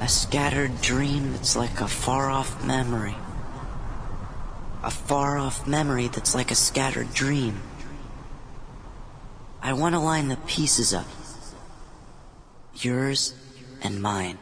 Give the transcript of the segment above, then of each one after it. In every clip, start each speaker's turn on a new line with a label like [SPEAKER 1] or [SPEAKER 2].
[SPEAKER 1] A scattered dream that's like a far-off memory. A far-off memory that's like a scattered dream. I want to line the pieces up. Yours and mine.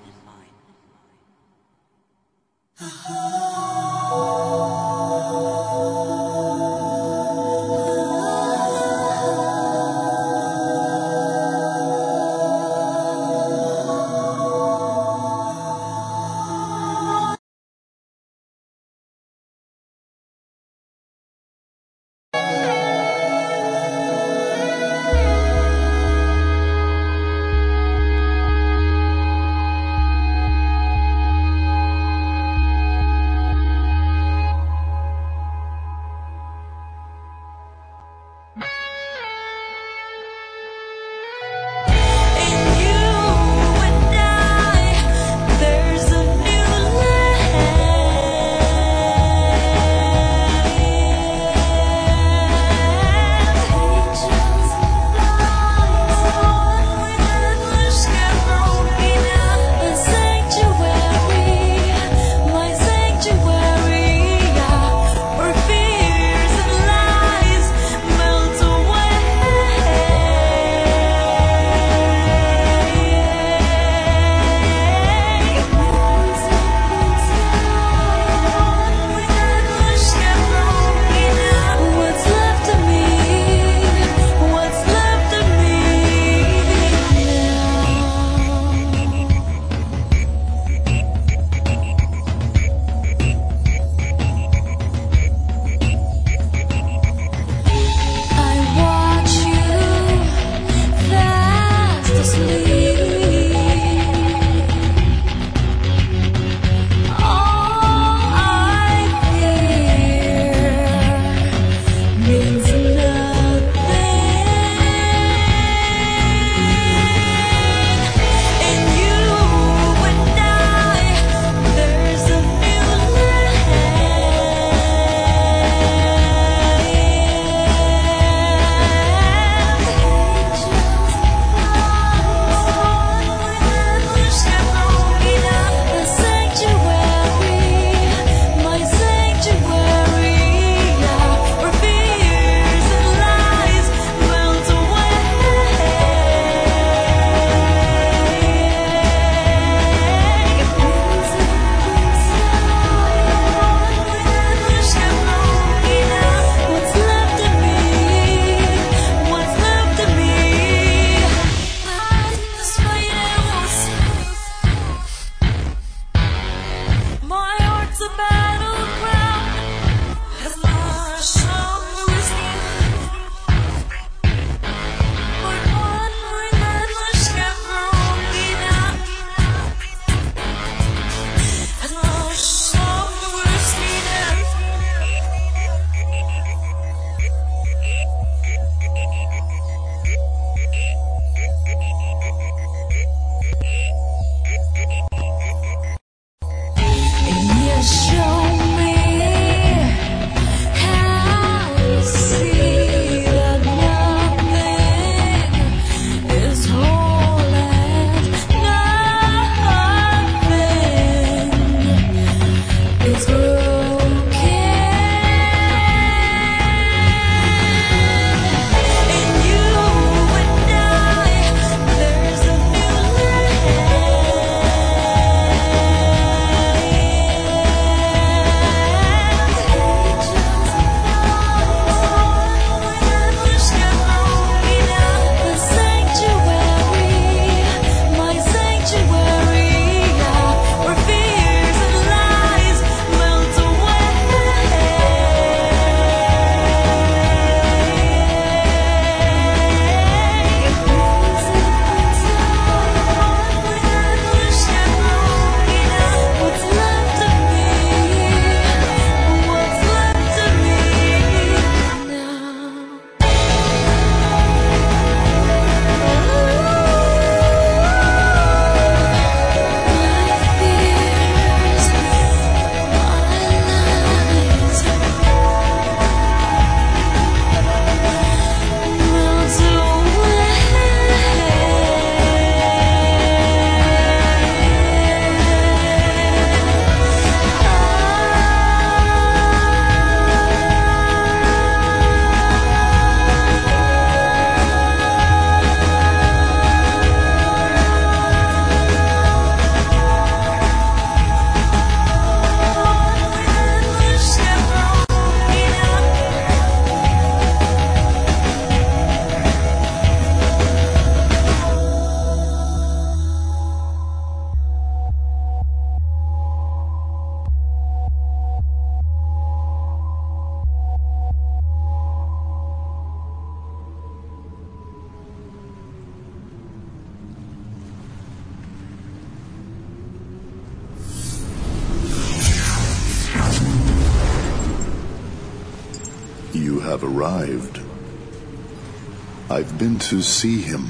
[SPEAKER 2] have arrived. I've been to see him.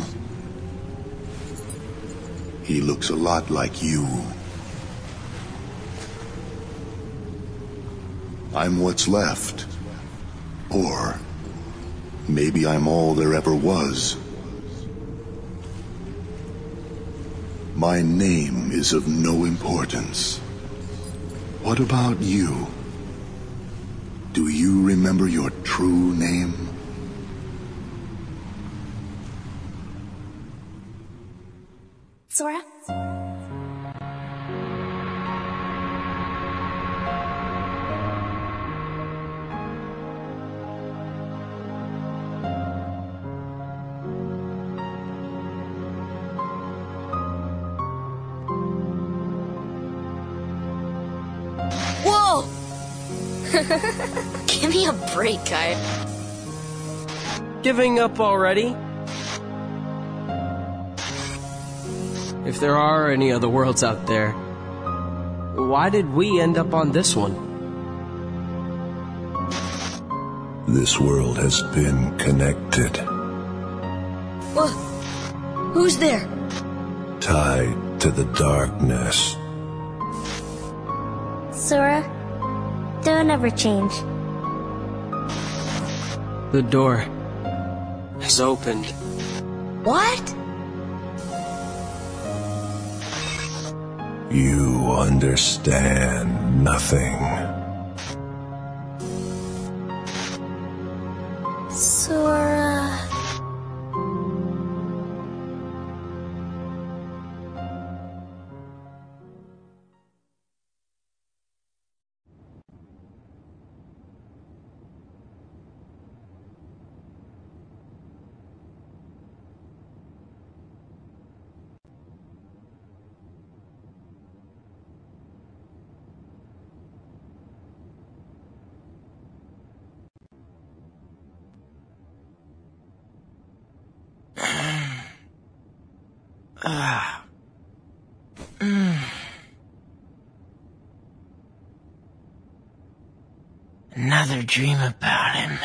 [SPEAKER 2] He looks a lot like you. I'm what's left. Or maybe I'm all there ever was. My name is of no importance. What about you? Do you remember your true name?
[SPEAKER 3] Sora? Whoa! Give me a break, guy.
[SPEAKER 4] Giving up already? If there are any other worlds out there, why did we end up on this one?
[SPEAKER 2] This world has been connected.
[SPEAKER 3] Whoa! Who's there?
[SPEAKER 2] Tied to the darkness.
[SPEAKER 5] Sora, don't ever change.
[SPEAKER 4] The door has opened.
[SPEAKER 3] What?
[SPEAKER 2] You understand nothing.
[SPEAKER 5] Sora...
[SPEAKER 1] Another dream about him.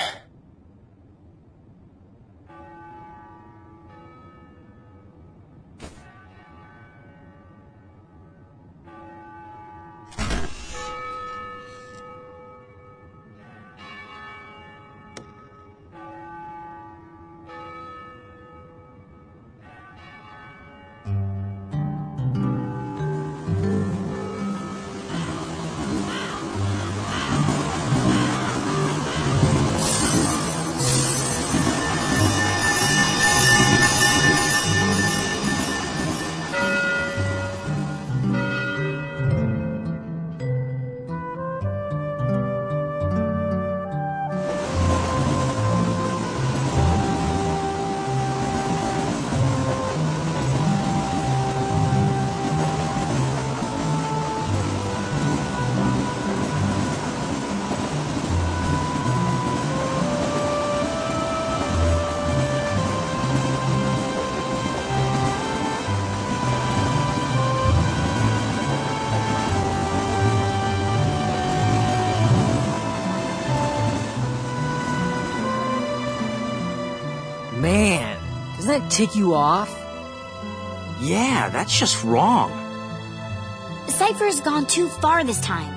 [SPEAKER 6] Man, doesn't that tick you off?
[SPEAKER 7] Yeah, that's just wrong.
[SPEAKER 5] Cypher's gone too far this time.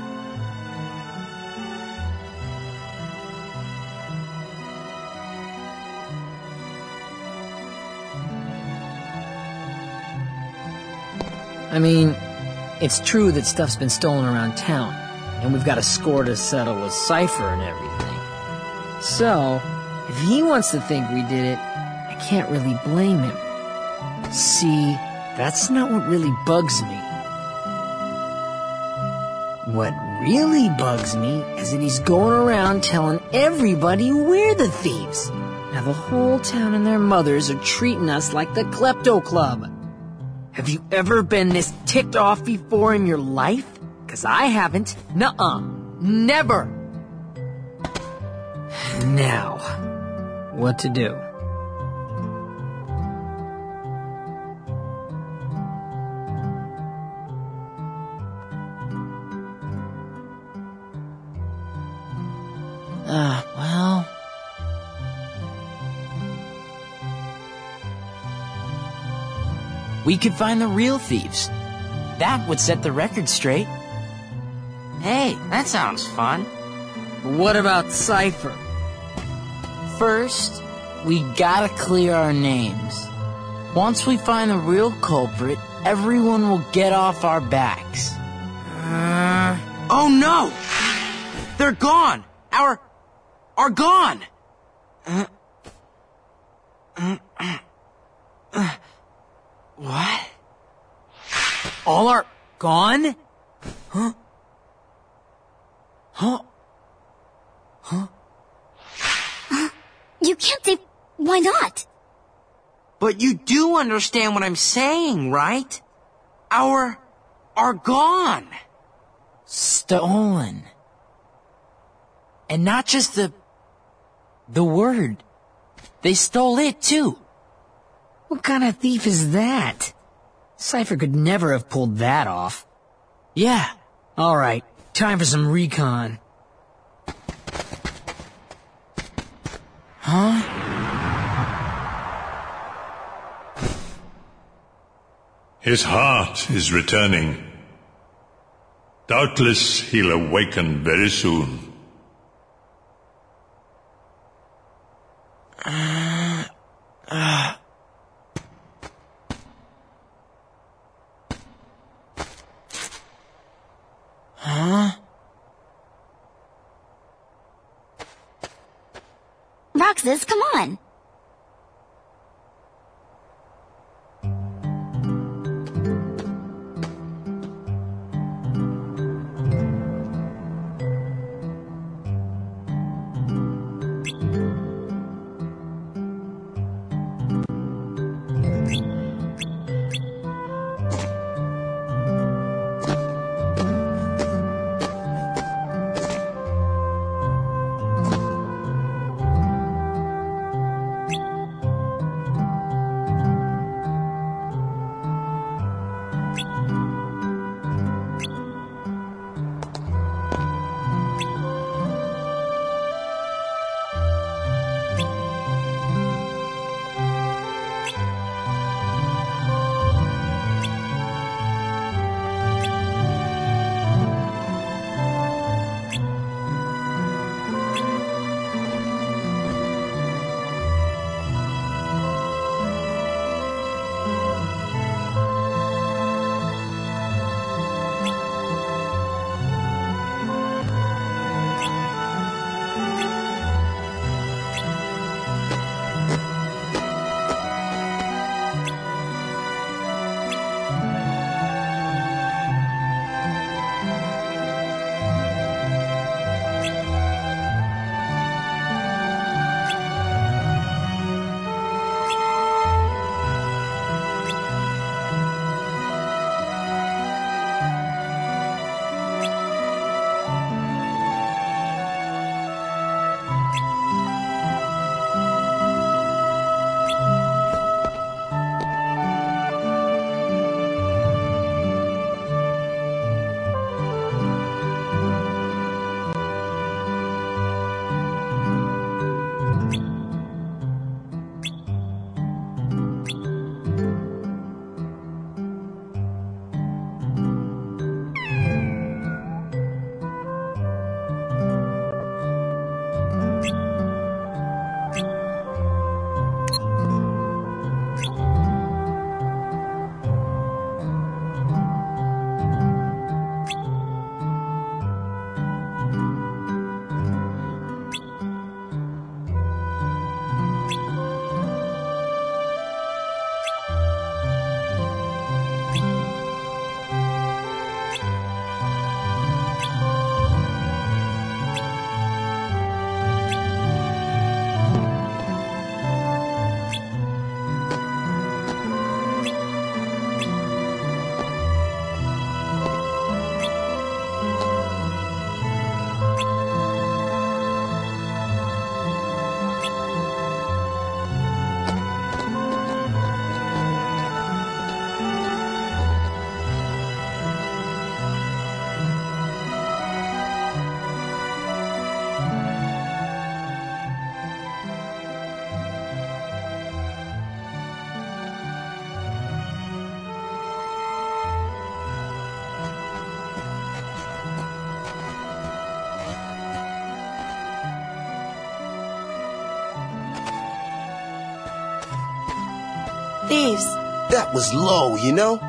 [SPEAKER 6] I mean, it's true that stuff's been stolen around town, and we've got a score to settle with Cypher and everything. So, if he wants to think we did it, I can't really blame him. See, that's not what really bugs me. What really bugs me is that he's going around telling everybody we're the thieves. Now the whole town and their mothers are treating us like the Klepto Club. Have you ever been this ticked off before in your life? 'Cause I haven't. Nuh-uh. Never. Now, what to do?
[SPEAKER 1] Well,
[SPEAKER 7] we could find the real thieves. That would set the record straight. Hey, that sounds fun.
[SPEAKER 6] What about Cypher?
[SPEAKER 8] First, we gotta clear our names. Once we find the real culprit, everyone will get off our backs.
[SPEAKER 7] Oh no! They're gone! Are gone! What?
[SPEAKER 6] All are gone? Huh? Huh? Huh?
[SPEAKER 5] You can't say... Why not?
[SPEAKER 7] But you do understand what I'm saying, right? Are gone.
[SPEAKER 8] Stolen. And not just the word. They stole it too.
[SPEAKER 6] What kind of thief is that? Cypher could never have pulled that off.
[SPEAKER 8] Yeah.
[SPEAKER 6] Alright, time for some recon.
[SPEAKER 8] Huh?
[SPEAKER 9] His heart is returning. Doubtless he'll awaken very soon.
[SPEAKER 8] Huh?
[SPEAKER 5] Roxas, come on.
[SPEAKER 3] thieves.
[SPEAKER 10] That was low, you know?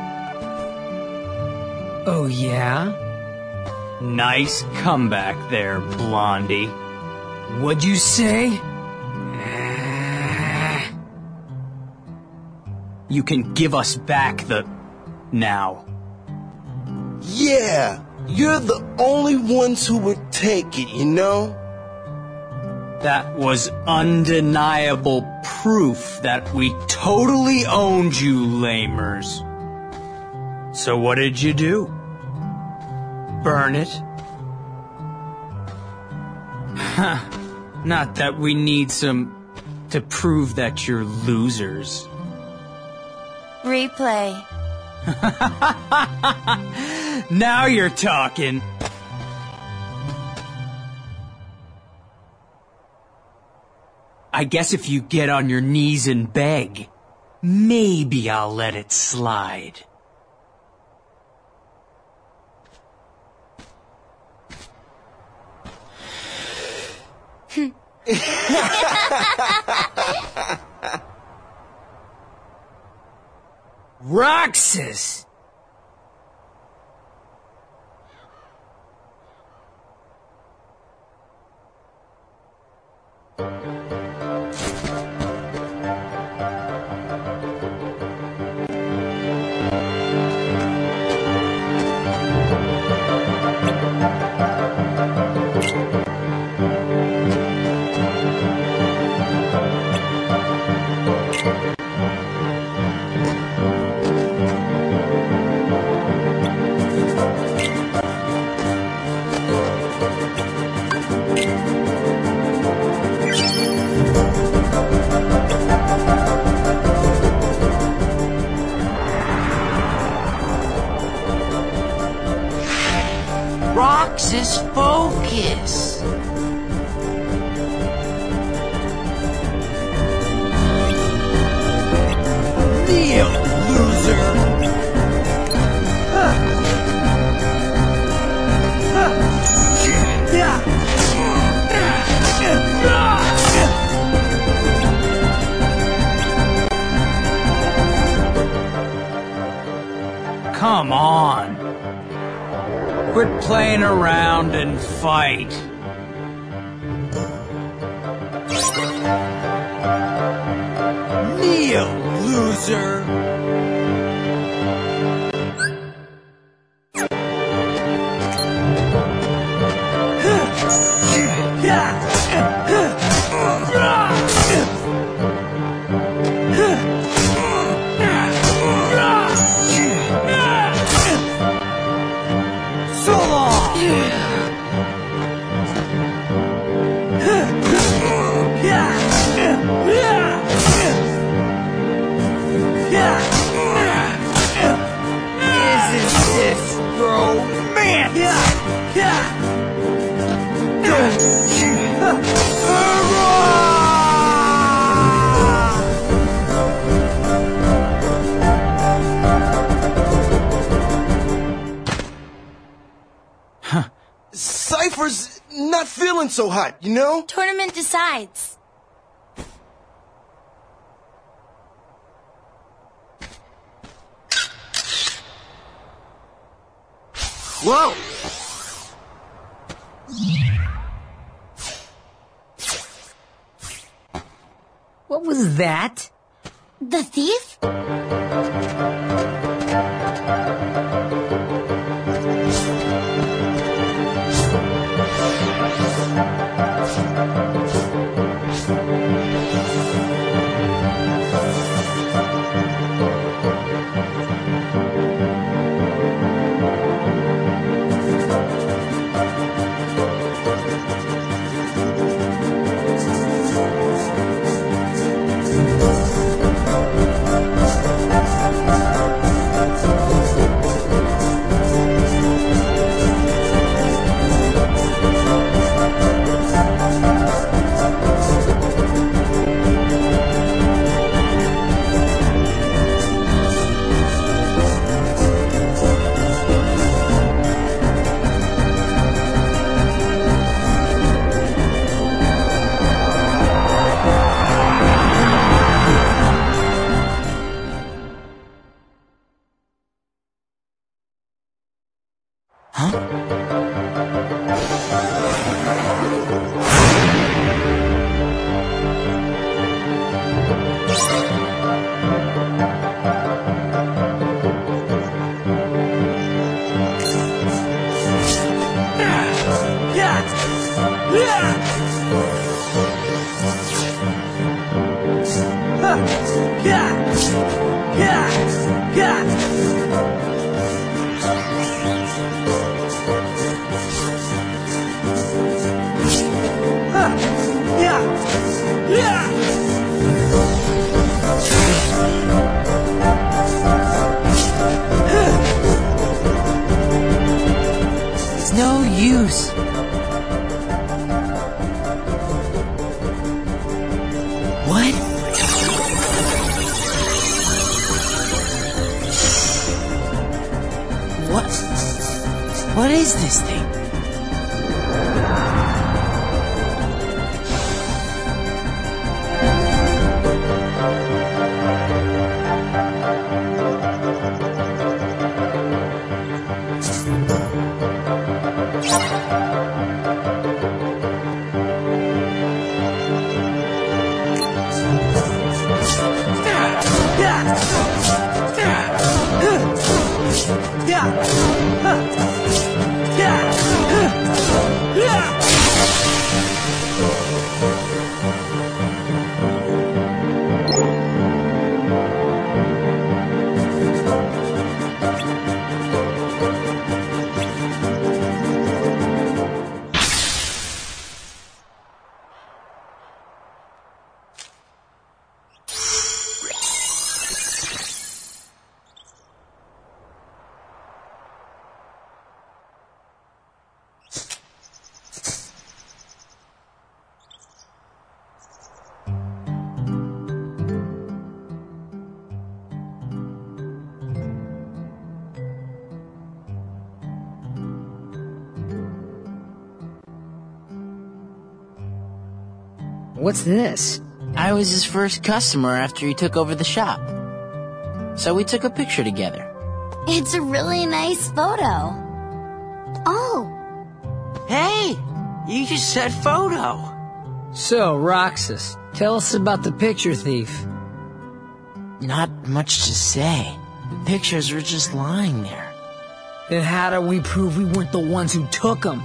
[SPEAKER 6] Oh, yeah?
[SPEAKER 11] Nice comeback there, Blondie.
[SPEAKER 6] What'd you say?
[SPEAKER 11] You can give us back the... now.
[SPEAKER 10] Yeah, you're the only ones who would take it, you know?
[SPEAKER 11] That was undeniable proof that we totally owned you, lamers. So what did you do? Burn it? Huh. Not that we need some... to prove that you're losers.
[SPEAKER 3] Replay.
[SPEAKER 11] Now you're talking. I guess if you get on your knees and beg, maybe I'll let it slide.
[SPEAKER 6] Roxas!
[SPEAKER 8] Roxas, focus.
[SPEAKER 11] Kneel, loser! Come on. Quit playing around and fight. Kneel, loser! So long! Isn't this romance?
[SPEAKER 10] Cypher's not feeling so hot, you know?
[SPEAKER 3] Tournament decides.
[SPEAKER 10] Whoa!
[SPEAKER 6] What was that?
[SPEAKER 5] The thief?
[SPEAKER 8] It's no use. What? What is this thing?
[SPEAKER 6] What's this?
[SPEAKER 8] I was his first customer after he took over the shop. So we took a picture together.
[SPEAKER 5] It's a really nice photo. Oh.
[SPEAKER 7] Hey, you just said photo.
[SPEAKER 6] So, Roxas, tell us about the picture thief.
[SPEAKER 8] Not much to say. The pictures were just lying there.
[SPEAKER 6] Then how do we prove we weren't the ones who took them?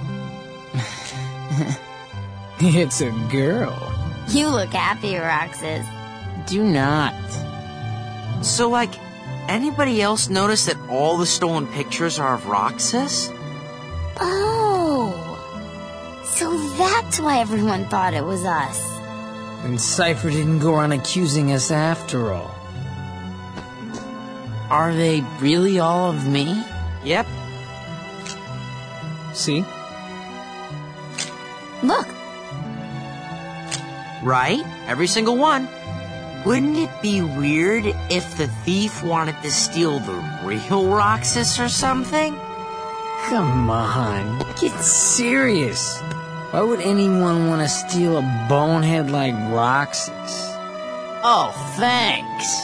[SPEAKER 6] It's a girl.
[SPEAKER 5] You look happy, Roxas.
[SPEAKER 8] Do not.
[SPEAKER 7] So, like, anybody else notice that all the stolen pictures are of Roxas?
[SPEAKER 5] Oh. So that's why everyone thought it was us.
[SPEAKER 6] And Cypher didn't go around accusing us after all.
[SPEAKER 8] Are they really all of me?
[SPEAKER 7] Yep.
[SPEAKER 6] See?
[SPEAKER 5] Look.
[SPEAKER 7] Right? Every single one. Wouldn't it be weird if the thief wanted to steal the real Roxas or something?
[SPEAKER 6] Come on, get serious. Why would anyone want to steal a bonehead like Roxas?
[SPEAKER 8] Oh, thanks.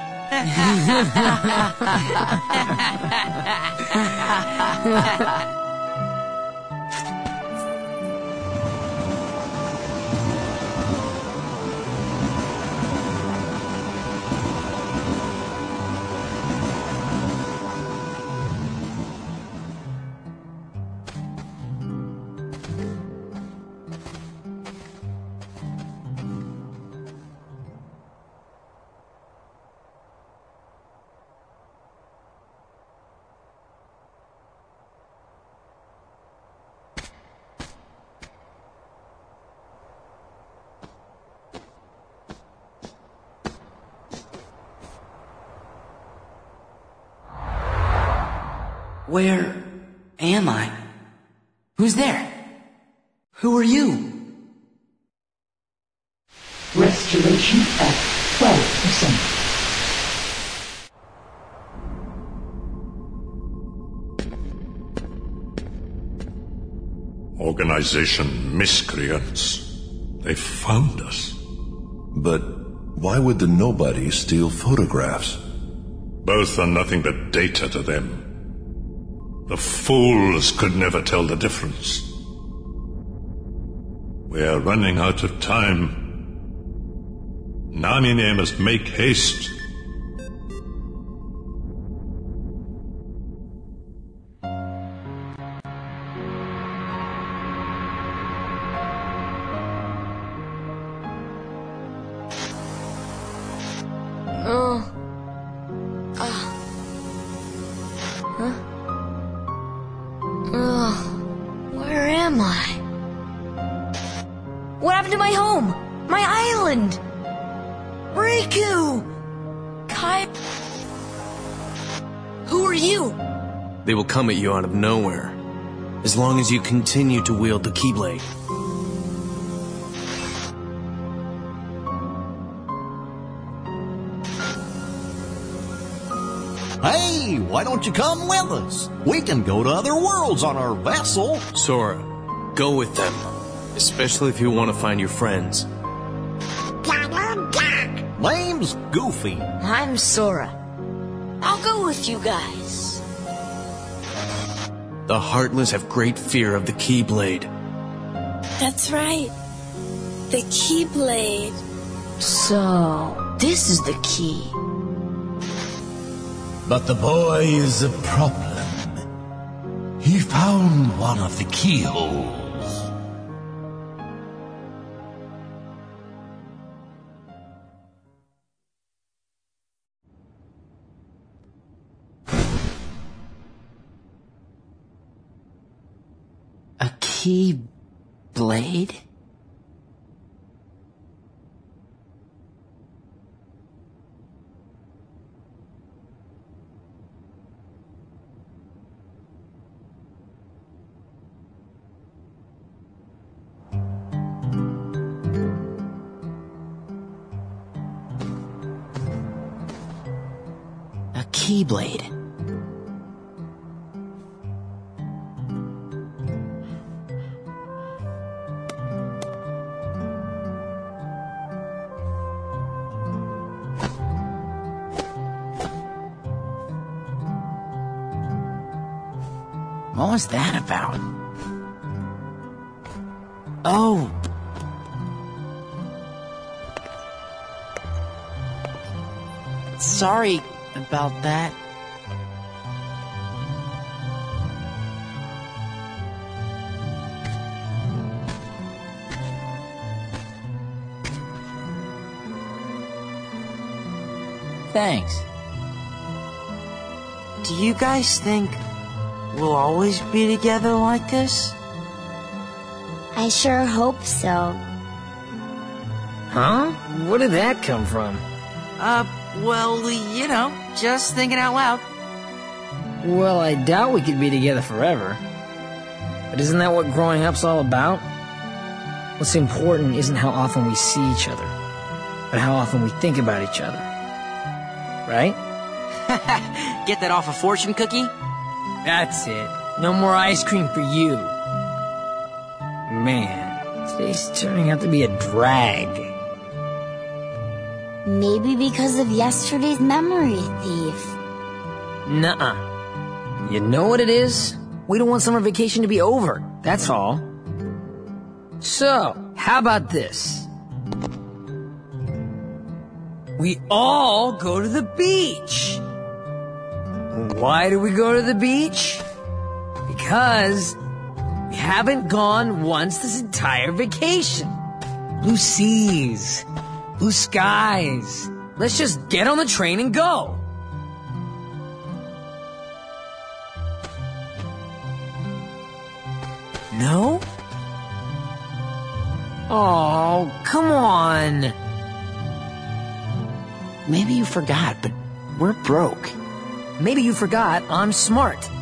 [SPEAKER 12] Where am I?
[SPEAKER 8] Who's there?
[SPEAKER 12] Who are you?
[SPEAKER 13] Restoration at 12%.
[SPEAKER 9] Organization miscreants. They found us.
[SPEAKER 2] But why would the nobodies steal photographs?
[SPEAKER 9] Both are nothing but data to them. The fools could never tell the difference. We are running out of time. Namine must make haste.
[SPEAKER 3] Where am I? What happened to my home? My island? Riku! Kai... Who are you?
[SPEAKER 4] They will come at you out of nowhere, as long as you continue to wield the Keyblade.
[SPEAKER 14] Hey, why don't you come with us? We can go to other worlds on our vessel.
[SPEAKER 4] Sora, go with them, especially if you want to find your friends.
[SPEAKER 14] Name's Goofy.
[SPEAKER 3] I'm Sora. I'll go with you guys.
[SPEAKER 4] The Heartless have great fear of the Keyblade.
[SPEAKER 15] That's right. The Keyblade.
[SPEAKER 3] So, this is the key.
[SPEAKER 16] But the boy is a problem. He found one of the keyholes.
[SPEAKER 8] A Keyblade? A Keyblade. What was that about? Oh! Sorry about that. Thanks.
[SPEAKER 7] Do you guys think we'll always be together like this?
[SPEAKER 5] I sure hope so.
[SPEAKER 6] Huh? Where did that come from?
[SPEAKER 7] Well, you know, just thinking out loud.
[SPEAKER 6] Well, I doubt we could be together forever. But isn't that what growing up's all about? What's important isn't how often we see each other, but how often we think about each other. Right?
[SPEAKER 7] Get that off a fortune cookie?
[SPEAKER 6] That's it. No more ice cream for you. Man, today's turning out to be a drag.
[SPEAKER 5] Maybe because of yesterday's memory thief.
[SPEAKER 6] Nuh-uh. You know what it is? We don't want summer vacation to be over. That's all. So, how about this? We all go to the beach. Why do we go to the beach? Because we haven't gone once this entire vacation. Blue seas, blue skies. Let's just get on the train and go. No? Oh, come on.
[SPEAKER 8] Maybe you forgot, but we're broke.
[SPEAKER 6] Maybe you forgot I'm smart.